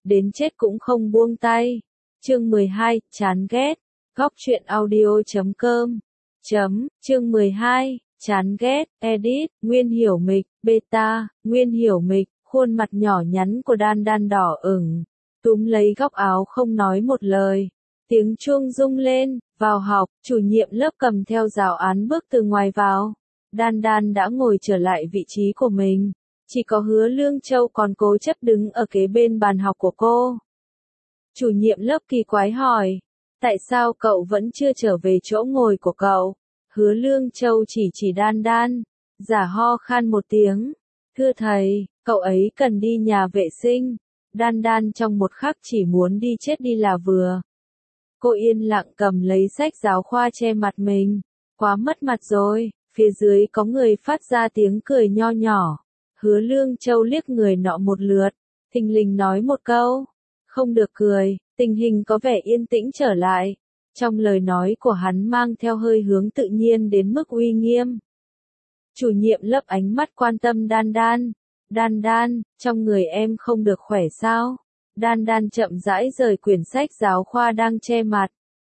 đến chết cũng không buông tay. Chương 12, chán ghét. Góc truyện audio.com. Chương 12, chán ghét, edit, Nguyên Hiểu Mịch, beta, Nguyên Hiểu Mịch, khuôn mặt nhỏ nhắn của Đan Đan đỏ ửng, túm lấy góc áo không nói một lời. Tiếng chuông rung lên, vào học, chủ nhiệm lớp cầm theo giáo án bước từ ngoài vào. Đan Đan đã ngồi trở lại vị trí của mình, chỉ có Hứa Lương Châu còn cố chấp đứng ở kế bên bàn học của cô. Chủ nhiệm lớp kỳ quái hỏi, tại sao cậu vẫn chưa trở về chỗ ngồi của cậu? Hứa Lương Châu chỉ Đan Đan, giả ho khan một tiếng. Thưa thầy, cậu ấy cần đi nhà vệ sinh. Đan Đan trong một khắc chỉ muốn đi chết đi là vừa. Cô yên lặng cầm lấy sách giáo khoa che mặt mình. Quá mất mặt rồi, phía dưới có người phát ra tiếng cười nho nhỏ. Hứa Lương Châu liếc người nọ một lượt, thình lình nói một câu. Không được cười, tình hình có vẻ yên tĩnh trở lại. Trong lời nói của hắn mang theo hơi hướng tự nhiên đến mức uy nghiêm. Chủ nhiệm lớp ánh mắt quan tâm Đan Đan. Đan Đan, trong người em không được khỏe sao? Đan Đan chậm rãi rời quyển sách giáo khoa đang che mặt.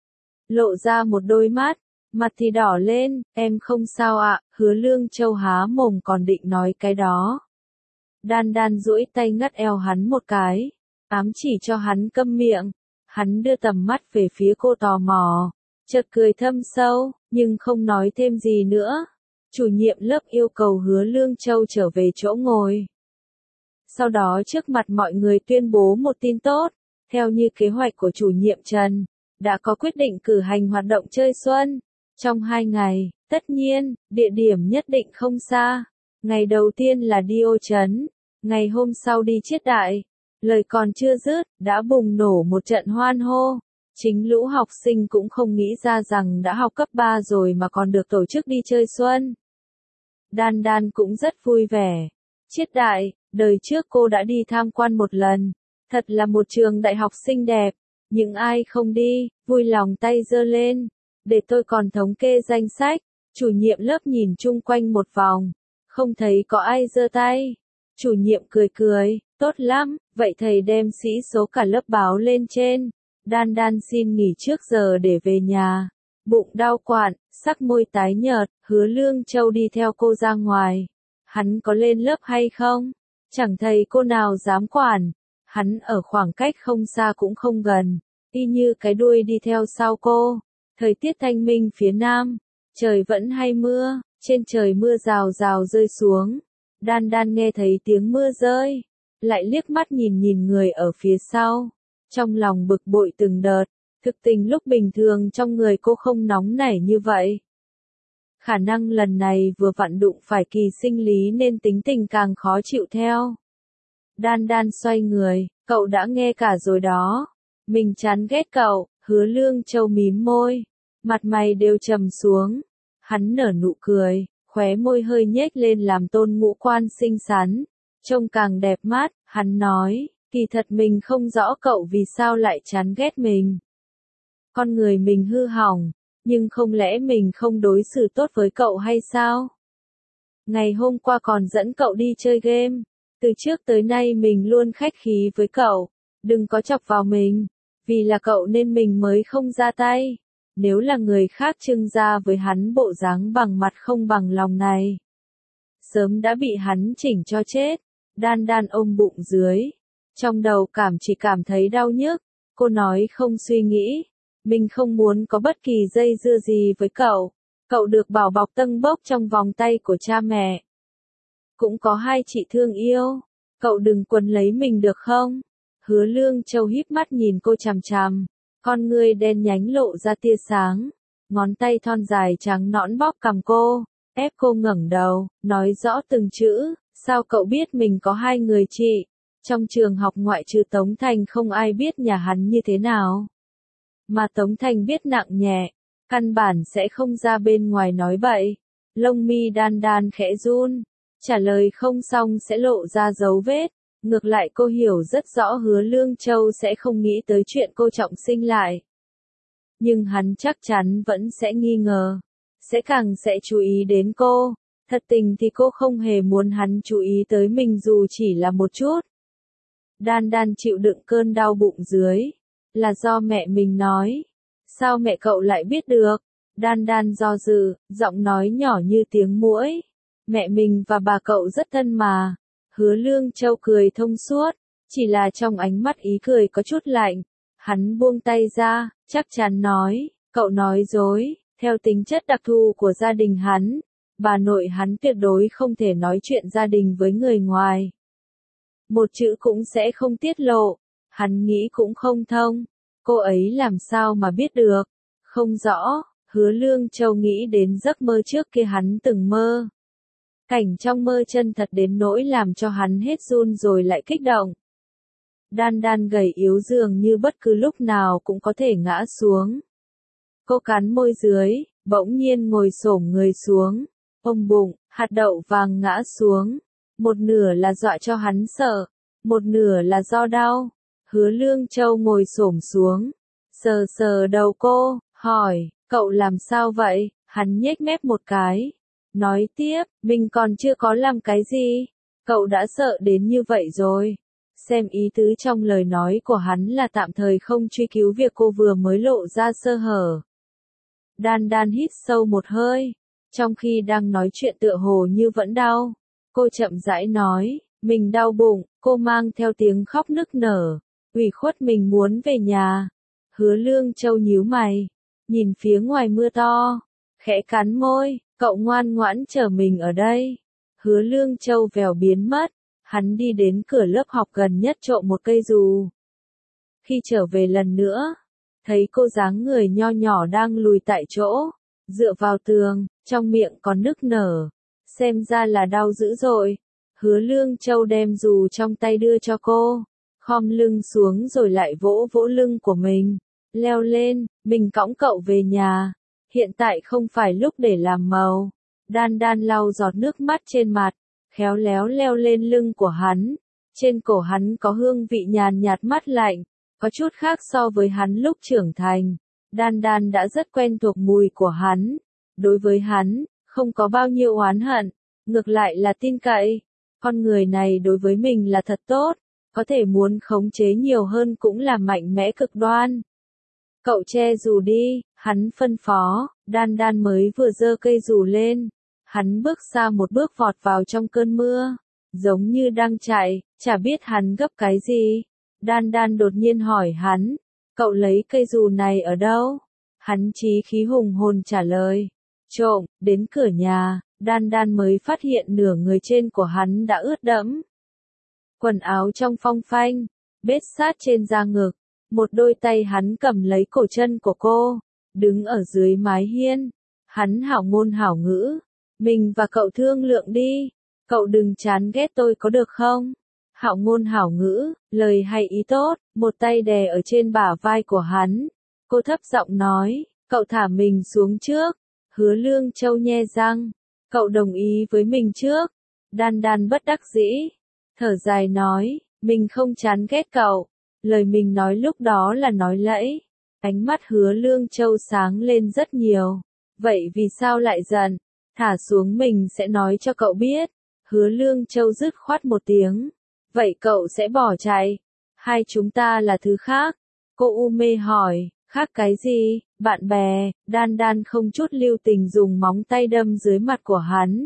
Lộ ra một đôi mắt, mặt thì đỏ lên, em không sao ạ. Hứa Lương Châu há mồm còn định nói cái đó. Đan Đan duỗi tay ngắt eo hắn một cái, ám chỉ cho hắn câm miệng. Hắn đưa tầm mắt về phía cô tò mò, chợt cười thâm sâu, nhưng không nói thêm gì nữa. Chủ nhiệm lớp yêu cầu Hứa Lương Châu trở về chỗ ngồi. Sau đó trước mặt mọi người tuyên bố một tin tốt, theo như kế hoạch của chủ nhiệm Trần, đã có quyết định cử hành hoạt động chơi xuân. Trong 2 ngày, tất nhiên, địa điểm nhất định không xa. Ngày đầu tiên là đi Ô Trấn, ngày hôm sau đi Chiết Đại. Lời còn chưa dứt, đã bùng nổ một trận hoan hô. Chính lũ học sinh cũng không nghĩ ra rằng đã học cấp 3 rồi mà còn được tổ chức đi chơi xuân. Đan Đan cũng rất vui vẻ. Chiết Đại, đời trước cô đã đi tham quan một lần. Thật là một trường đại học xinh đẹp. Những ai không đi, vui lòng tay giơ lên. Để tôi còn thống kê danh sách. Chủ nhiệm lớp nhìn chung quanh một vòng. Không thấy có ai giơ tay. Chủ nhiệm cười, tốt lắm, vậy thầy đem sĩ số cả lớp báo lên trên. Đan Đan xin nghỉ trước giờ để về nhà. Bụng đau quặn, sắc môi tái nhợt, Hứa Lương Châu đi theo cô ra ngoài. Hắn có lên lớp hay không? Chẳng thầy cô nào dám quản. Hắn ở khoảng cách không xa cũng không gần, y như cái đuôi đi theo sau cô. Thời tiết thanh minh phía nam, trời vẫn hay mưa, trên trời mưa rào rào rơi xuống. Đan Đan nghe thấy tiếng mưa rơi, lại liếc mắt nhìn người ở phía sau. Trong lòng bực bội từng đợt, thực tình lúc bình thường trong người cô không nóng nảy như vậy. Khả năng lần này vừa vặn đụng phải kỳ sinh lý nên tính tình càng khó chịu theo. Đan Đan xoay người, cậu đã nghe cả rồi đó. Mình chán ghét cậu. Hứa Lương Châu mím môi, mặt mày đều trầm xuống. Hắn nở nụ cười, khóe môi hơi nhếch lên làm Tôn Ngũ Quan xinh xắn, trông càng đẹp mắt. Hắn nói, kỳ thật mình không rõ cậu vì sao lại chán ghét mình. Con người mình hư hỏng, nhưng không lẽ mình không đối xử tốt với cậu hay sao? Ngày hôm qua còn dẫn cậu đi chơi game, từ trước tới nay mình luôn khách khí với cậu, đừng có chọc vào mình, vì là cậu nên mình mới không ra tay. Nếu là người khác trưng ra với hắn bộ dáng bằng mặt không bằng lòng này, sớm đã bị hắn chỉnh cho chết. Đan Đan ôm bụng dưới, trong đầu chỉ cảm thấy đau nhức. Cô nói không suy nghĩ, mình không muốn có bất kỳ dây dưa gì với cậu. Cậu được bảo bọc tâng bốc trong vòng tay của cha mẹ. Cũng có 2 chị thương yêu, cậu đừng quấn lấy mình được không? Hứa Lương Châu híp mắt nhìn cô chằm chằm, con ngươi đen nhánh lộ ra tia sáng, ngón tay thon dài trắng nõn bóp cằm cô, ép cô ngẩng đầu, nói rõ từng chữ. Sao cậu biết mình có 2 người chị? Trong trường học ngoại trừ Tống Thành không ai biết nhà hắn như thế nào. Mà Tống Thành biết nặng nhẹ, căn bản sẽ không ra bên ngoài nói bậy. Lông mi Đan Đan khẽ run, trả lời không xong sẽ lộ ra dấu vết. Ngược lại cô hiểu rất rõ Hứa Lương Châu sẽ không nghĩ tới chuyện cô trọng sinh lại. Nhưng hắn chắc chắn vẫn sẽ nghi ngờ, sẽ chú ý đến cô. Thật tình thì cô không hề muốn hắn chú ý tới mình dù chỉ là một chút. Đan Đan chịu đựng cơn đau bụng dưới. Là do mẹ mình nói. Sao mẹ cậu lại biết được? Đan Đan do dự, giọng nói nhỏ như tiếng muỗi. Mẹ mình và bà cậu rất thân mà. Hứa Lương Châu cười thông suốt, chỉ là trong ánh mắt ý cười có chút lạnh. Hắn buông tay ra, chắc chắn nói, cậu nói dối, theo tính chất đặc thù của gia đình hắn, bà nội hắn tuyệt đối không thể nói chuyện gia đình với người ngoài. Một chữ cũng sẽ không tiết lộ, hắn nghĩ cũng không thông, cô ấy làm sao mà biết được, không rõ. Hứa Lương Châu nghĩ đến giấc mơ trước kia hắn từng mơ. Cảnh trong mơ chân thật đến nỗi làm cho hắn hết run rồi lại kích động. Đan Đan gầy yếu dường như bất cứ lúc nào cũng có thể ngã xuống. Cô cắn môi dưới, bỗng nhiên ngồi xổm người xuống, ôm bụng, hạt đậu vàng ngã xuống. Một nửa là dọa cho hắn sợ, một nửa là do đau. Hứa Lương Châu ngồi xổm xuống, sờ sờ đầu cô, hỏi, cậu làm sao vậy? Hắn nhếch mép một cái, nói tiếp, mình còn chưa có làm cái gì, cậu đã sợ đến như vậy rồi. Xem ý tứ trong lời nói của hắn là tạm thời không truy cứu việc cô vừa mới lộ ra sơ hở. Đan Đan hít sâu một hơi, trong khi đang nói chuyện tựa hồ như vẫn đau. Cô chậm rãi nói, mình đau bụng, cô mang theo tiếng khóc nức nở, ủy khuất mình muốn về nhà. Hứa Lương Châu nhíu mày, nhìn phía ngoài mưa to, khẽ cắn môi, cậu ngoan ngoãn chờ mình ở đây. Hứa Lương Châu vèo biến mất, hắn đi đến cửa lớp học gần nhất trộm một cây dù. Khi trở về lần nữa, thấy cô dáng người nho nhỏ đang lùi tại chỗ, dựa vào tường, trong miệng còn nức nở, xem ra là đau dữ dội. Hứa Lương Châu đem dù trong tay đưa cho cô, khom lưng xuống rồi lại vỗ vỗ lưng của mình, leo lên, mình cõng cậu về nhà, hiện tại không phải lúc để làm màu. Đan Đan lau giọt nước mắt trên mặt, khéo léo leo lên lưng của hắn, trên cổ hắn có hương vị nhàn nhạt mát lạnh, có chút khác so với hắn lúc trưởng thành. Đan Đan đã rất quen thuộc mùi của hắn, đối với hắn, không có bao nhiêu oán hận, ngược lại là tin cậy. Con người này đối với mình là thật tốt, có thể muốn khống chế nhiều hơn cũng là mạnh mẽ cực đoan. Cậu che dù đi, hắn phân phó. Đan Đan mới vừa giơ cây dù lên, hắn bước xa một bước vọt vào trong cơn mưa, giống như đang chạy, chả biết hắn gấp cái gì. Đan Đan đột nhiên hỏi hắn, cậu lấy cây dù này ở đâu? Hắn chí khí hùng hồn trả lời, trộm. Đến cửa nhà, Đan Đan mới phát hiện nửa người trên của hắn đã ướt đẫm. Quần áo trong phong phanh, bết sát trên da ngực, một đôi tay hắn cầm lấy cổ chân của cô, đứng ở dưới mái hiên. Hắn hảo ngôn hảo ngữ, mình và cậu thương lượng đi, cậu đừng chán ghét tôi có được không? Hảo ngôn hảo ngữ, lời hay ý tốt, một tay đè ở trên bả vai của hắn. Cô thấp giọng nói, cậu thả mình xuống trước. Hứa Lương Châu nhe răng, cậu đồng ý với mình trước. Đan Đan bất đắc dĩ, thở dài nói, mình không chán ghét cậu. Lời mình nói lúc đó là nói lẫy. Ánh mắt Hứa Lương Châu sáng lên rất nhiều. Vậy vì sao lại giận? Thả xuống mình sẽ nói cho cậu biết. Hứa Lương Châu dứt khoát một tiếng. Vậy cậu sẽ bỏ chạy? Hai chúng ta là thứ khác. Cô u mê hỏi, khác cái gì? Bạn bè. Đan Đan không chút lưu tình dùng móng tay đâm dưới mặt của hắn.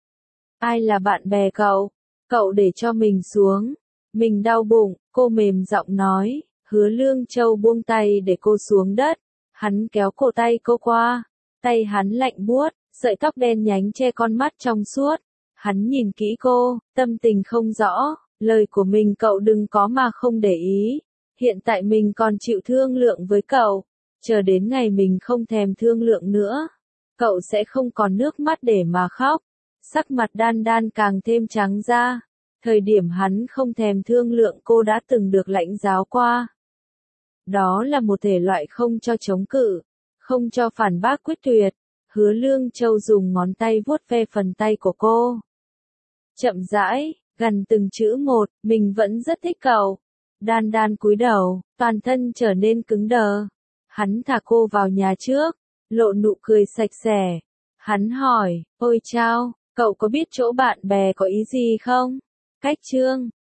Ai là bạn bè cậu? Cậu để cho mình xuống. Mình đau bụng, cô mềm giọng nói. Hứa Lương Châu buông tay để cô xuống đất. Hắn kéo cổ tay cô qua. Tay hắn lạnh buốt, sợi tóc đen nhánh che con mắt trong suốt. Hắn nhìn kỹ cô, tâm tình không rõ. Lời của mình cậu đừng có mà không để ý. Hiện tại mình còn chịu thương lượng với cậu. Chờ đến ngày mình không thèm thương lượng nữa, cậu sẽ không còn nước mắt để mà khóc. Sắc mặt Đan Đan càng thêm trắng ra. Thời điểm hắn không thèm thương lượng cô đã từng được lãnh giáo qua. Đó là một thể loại không cho chống cự, không cho phản bác quyết tuyệt. Hứa Lương Châu dùng ngón tay vuốt ve phần tay của cô. Chậm rãi, gần từng chữ một, mình vẫn rất thích cậu. Đan Đan cúi đầu, toàn thân trở nên cứng đờ. Hắn thả cô vào nhà trước, lộ nụ cười sạch sẽ. Hắn hỏi, ôi chao, cậu có biết chỗ bạn bè có ý gì không? Cách chương